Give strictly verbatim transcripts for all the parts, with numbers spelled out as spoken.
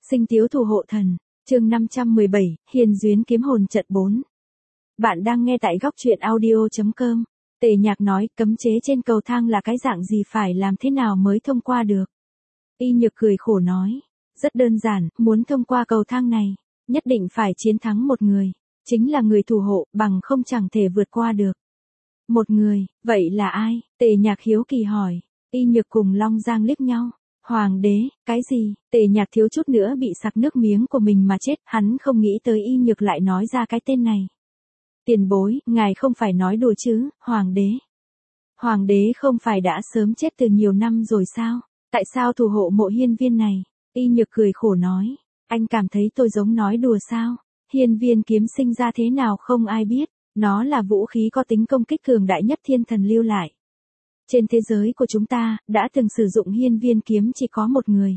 Sinh tiếu thủ hộ thần, chương năm trăm mười bảy, Hiên duyến kiếm hồn trận bốn. Bạn đang nghe tại góc truyện audio.com. Tề Nhạc nói, cấm chế trên cầu thang là cái dạng gì, phải làm thế nào mới thông qua được? Y Nhược cười khổ nói, rất đơn giản, muốn thông qua cầu thang này, nhất định phải chiến thắng một người, chính là người thủ hộ, bằng không chẳng thể vượt qua được. Một người, vậy là ai? Tề Nhạc hiếu kỳ hỏi. Y Nhược cùng Long Giang liếc nhau. Hoàng đế, cái gì? Tề Nhạc thiếu chút nữa bị sặc nước miếng của mình mà chết, hắn không nghĩ tới Y Nhược lại nói ra cái tên này. Tiền bối, ngài không phải nói đùa chứ, Hoàng đế. Hoàng đế không phải đã sớm chết từ nhiều năm rồi sao? Tại sao thủ hộ mộ hiên viên này? Y Nhược cười khổ nói, anh cảm thấy tôi giống nói đùa sao? Hiên viên kiếm sinh ra thế nào không ai biết, nó là vũ khí có tính công kích cường đại nhất thiên thần lưu lại. Trên thế giới của chúng ta, đã từng sử dụng hiên viên kiếm chỉ có một người.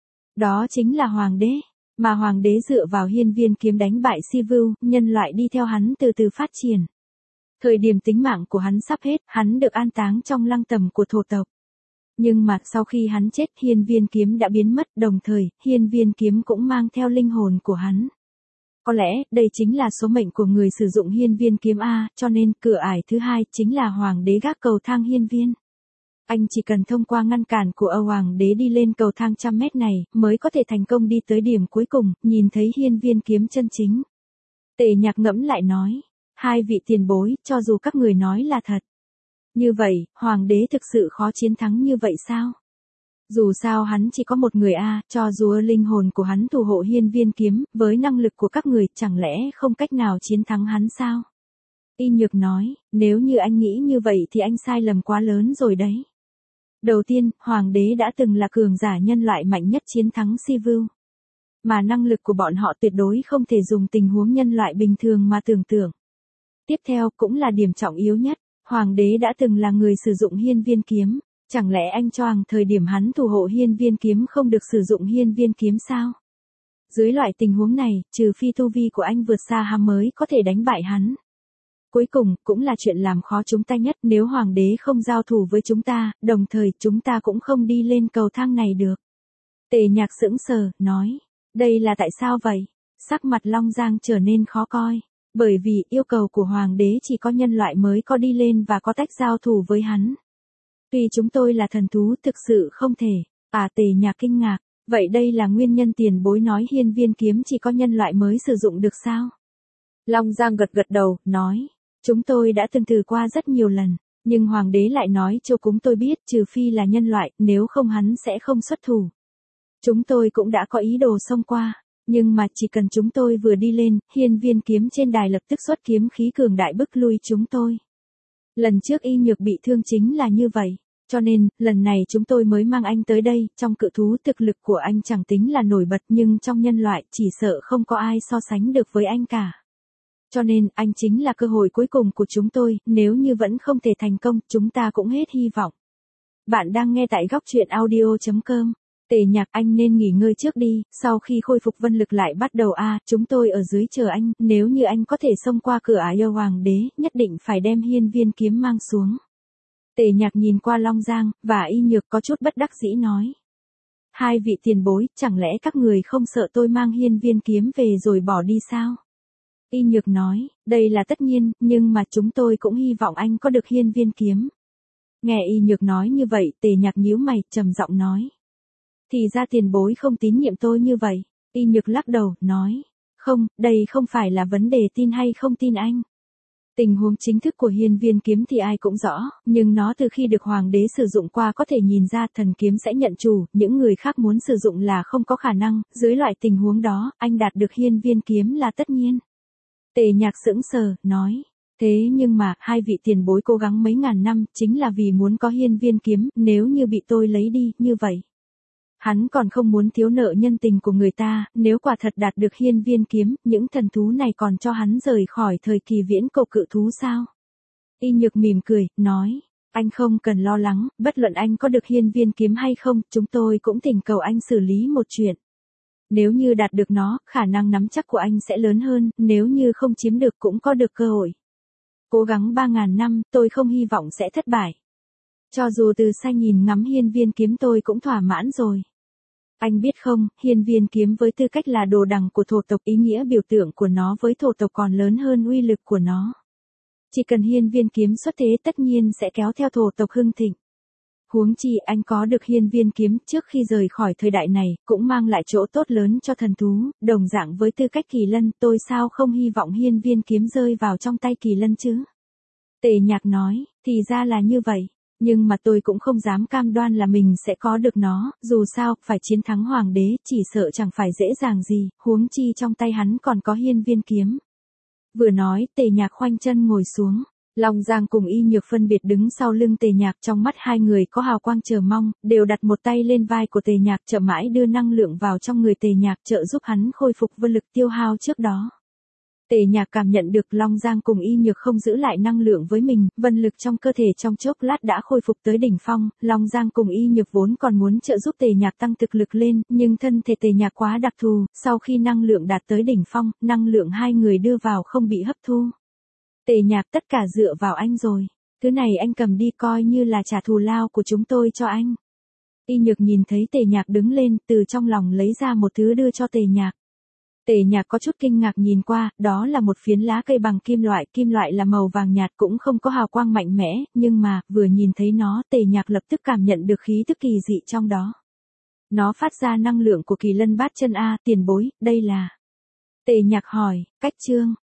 Đó chính là Hoàng đế, mà Hoàng đế dựa vào hiên viên kiếm đánh bại Sivu, nhân loại đi theo hắn từ từ phát triển. Thời điểm tính mạng của hắn sắp hết, hắn được an táng trong lăng tẩm của thổ tộc. Nhưng mà sau khi hắn chết, hiên viên kiếm đã biến mất, đồng thời, hiên viên kiếm cũng mang theo linh hồn của hắn. Có lẽ, đây chính là số mệnh của người sử dụng hiên viên kiếm A, cho nên, cửa ải thứ hai chính là Hoàng đế gác cầu thang hiên viên. Anh chỉ cần thông qua ngăn cản của Âu Hoàng đế đi lên cầu thang trăm mét này, mới có thể thành công đi tới điểm cuối cùng, nhìn thấy hiên viên kiếm chân chính. Tề Nhạc ngẫm lại nói, hai vị tiền bối, cho dù các người nói là thật. Như vậy, Hoàng đế thực sự khó chiến thắng như vậy sao? Dù sao hắn chỉ có một người A, cho dù linh hồn của hắn thủ hộ hiên viên kiếm, với năng lực của các người, chẳng lẽ không cách nào chiến thắng hắn sao? Y Nhược nói, nếu như anh nghĩ như vậy thì anh sai lầm quá lớn rồi đấy. Đầu tiên, Hoàng đế đã từng là cường giả nhân loại mạnh nhất chiến thắng Sivu. Mà năng lực của bọn họ tuyệt đối không thể dùng tình huống nhân loại bình thường mà tưởng tượng. Tiếp theo, cũng là điểm trọng yếu nhất, Hoàng đế đã từng là người sử dụng hiên viên kiếm. Chẳng lẽ anh cho rằng thời điểm hắn thủ hộ hiên viên kiếm không được sử dụng hiên viên kiếm sao? Dưới loại tình huống này, trừ phi tu vi của anh vượt xa hắn mới có thể đánh bại hắn. Cuối cùng, cũng là chuyện làm khó chúng ta nhất, nếu Hoàng đế không giao thủ với chúng ta, đồng thời chúng ta cũng không đi lên cầu thang này được. Tề Nhạc sững sờ, nói, đây là tại sao vậy? Sắc mặt Long Giang trở nên khó coi, bởi vì yêu cầu của Hoàng đế chỉ có nhân loại mới có đi lên và có cách giao thủ với hắn. Tuy chúng tôi là thần thú, thực sự không thể. À, Tề Nhạc kinh ngạc, vậy đây là nguyên nhân tiền bối nói hiên viên kiếm chỉ có nhân loại mới sử dụng được sao? Long Giang gật gật đầu, nói, chúng tôi đã từng thử qua rất nhiều lần, nhưng Hoàng đế lại nói cho chúng tôi biết, trừ phi là nhân loại, nếu không hắn sẽ không xuất thủ. Chúng tôi cũng đã có ý đồ xông qua, nhưng mà chỉ cần chúng tôi vừa đi lên, hiên viên kiếm trên đài lập tức xuất kiếm khí cường đại bức lui chúng tôi. Lần trước Y Nhược bị thương chính là như vậy. Cho nên, lần này chúng tôi mới mang anh tới đây, trong cự thú thực lực của anh chẳng tính là nổi bật nhưng trong nhân loại chỉ sợ không có ai so sánh được với anh cả. Cho nên, anh chính là cơ hội cuối cùng của chúng tôi, nếu như vẫn không thể thành công, chúng ta cũng hết hy vọng. Bạn đang nghe tại góc truyện audio.com. Tề Nhạc, anh nên nghỉ ngơi trước đi, sau khi khôi phục vân lực lại bắt đầu A, chúng tôi ở dưới chờ anh, nếu như anh có thể xông qua cửa ải yêu Hoàng đế, nhất định phải đem hiên viên kiếm mang xuống. Tề Nhạc nhìn qua Long Giang, và Y Nhược có chút bất đắc dĩ nói. Hai vị tiền bối, chẳng lẽ các người không sợ tôi mang hiên viên kiếm về rồi bỏ đi sao? Y Nhược nói, đây là tất nhiên, nhưng mà chúng tôi cũng hy vọng anh có được hiên viên kiếm. Nghe Y Nhược nói như vậy, Tề Nhạc nhíu mày, trầm giọng nói. Thì ra tiền bối không tín nhiệm tôi như vậy. Y Nhược lắc đầu, nói. Không, đây không phải là vấn đề tin hay không tin anh. Tình huống chính thức của hiên viên kiếm thì ai cũng rõ, nhưng nó từ khi được Hoàng đế sử dụng qua có thể nhìn ra thần kiếm sẽ nhận chủ, những người khác muốn sử dụng là không có khả năng, dưới loại tình huống đó, anh đạt được hiên viên kiếm là tất nhiên. Tề Nhạc sững sờ, nói, thế nhưng mà, hai vị tiền bối cố gắng mấy ngàn năm, chính là vì muốn có hiên viên kiếm, nếu như bị tôi lấy đi, như vậy. Hắn còn không muốn thiếu nợ nhân tình của người ta, nếu quả thật đạt được hiên viên kiếm, những thần thú này còn cho hắn rời khỏi thời kỳ viễn cổ cự thú sao? Y Nhược mỉm cười, nói, anh không cần lo lắng, bất luận anh có được hiên viên kiếm hay không, chúng tôi cũng thỉnh cầu anh xử lý một chuyện. Nếu như đạt được nó, khả năng nắm chắc của anh sẽ lớn hơn, nếu như không chiếm được cũng có được cơ hội. Cố gắng ba ngàn năm, tôi không hy vọng sẽ thất bại. Cho dù từ xa nhìn ngắm hiên viên kiếm tôi cũng thỏa mãn rồi. Anh biết không, hiên viên kiếm với tư cách là đồ đằng của thổ tộc, ý nghĩa biểu tượng của nó với thổ tộc còn lớn hơn uy lực của nó. Chỉ cần hiên viên kiếm xuất thế tất nhiên sẽ kéo theo thổ tộc hưng thịnh. Huống chi anh có được hiên viên kiếm trước khi rời khỏi thời đại này, cũng mang lại chỗ tốt lớn cho thần thú, đồng dạng với tư cách kỳ lân, tôi sao không hy vọng hiên viên kiếm rơi vào trong tay kỳ lân chứ? Tề Nhạc nói, thì ra là như vậy, nhưng mà tôi cũng không dám cam đoan là mình sẽ có được nó, dù sao, phải chiến thắng hoàng đế, chỉ sợ chẳng phải dễ dàng gì, huống chi trong tay hắn còn có hiên viên kiếm. Vừa nói, Tề Nhạc khoanh chân ngồi xuống. Long Giang cùng Y Nhược phân biệt đứng sau lưng Tề Nhạc, trong mắt hai người có hào quang chờ mong, đều đặt một tay lên vai của Tề Nhạc, chậm mãi đưa năng lượng vào trong người Tề Nhạc, trợ giúp hắn khôi phục vân lực tiêu hao trước đó. Tề Nhạc cảm nhận được Long Giang cùng Y Nhược không giữ lại năng lượng với mình, vân lực trong cơ thể trong chốc lát đã khôi phục tới đỉnh phong, Long Giang cùng Y Nhược vốn còn muốn trợ giúp Tề Nhạc tăng thực lực lên, nhưng thân thể Tề Nhạc quá đặc thù, sau khi năng lượng đạt tới đỉnh phong, năng lượng hai người đưa vào không bị hấp thu. Tề Nhạc, tất cả dựa vào anh rồi, thứ này anh cầm đi coi như là trả thù lao của chúng tôi cho anh. Y Nhược nhìn thấy Tề Nhạc đứng lên, từ trong lòng lấy ra một thứ đưa cho Tề Nhạc. Tề Nhạc có chút kinh ngạc nhìn qua, đó là một phiến lá cây bằng kim loại, kim loại là màu vàng nhạt cũng không có hào quang mạnh mẽ, nhưng mà, vừa nhìn thấy nó, Tề Nhạc lập tức cảm nhận được khí tức kỳ dị trong đó. Nó phát ra năng lượng của kỳ lân bát chân A, tiền bối, đây là... Tề Nhạc hỏi, cách chương.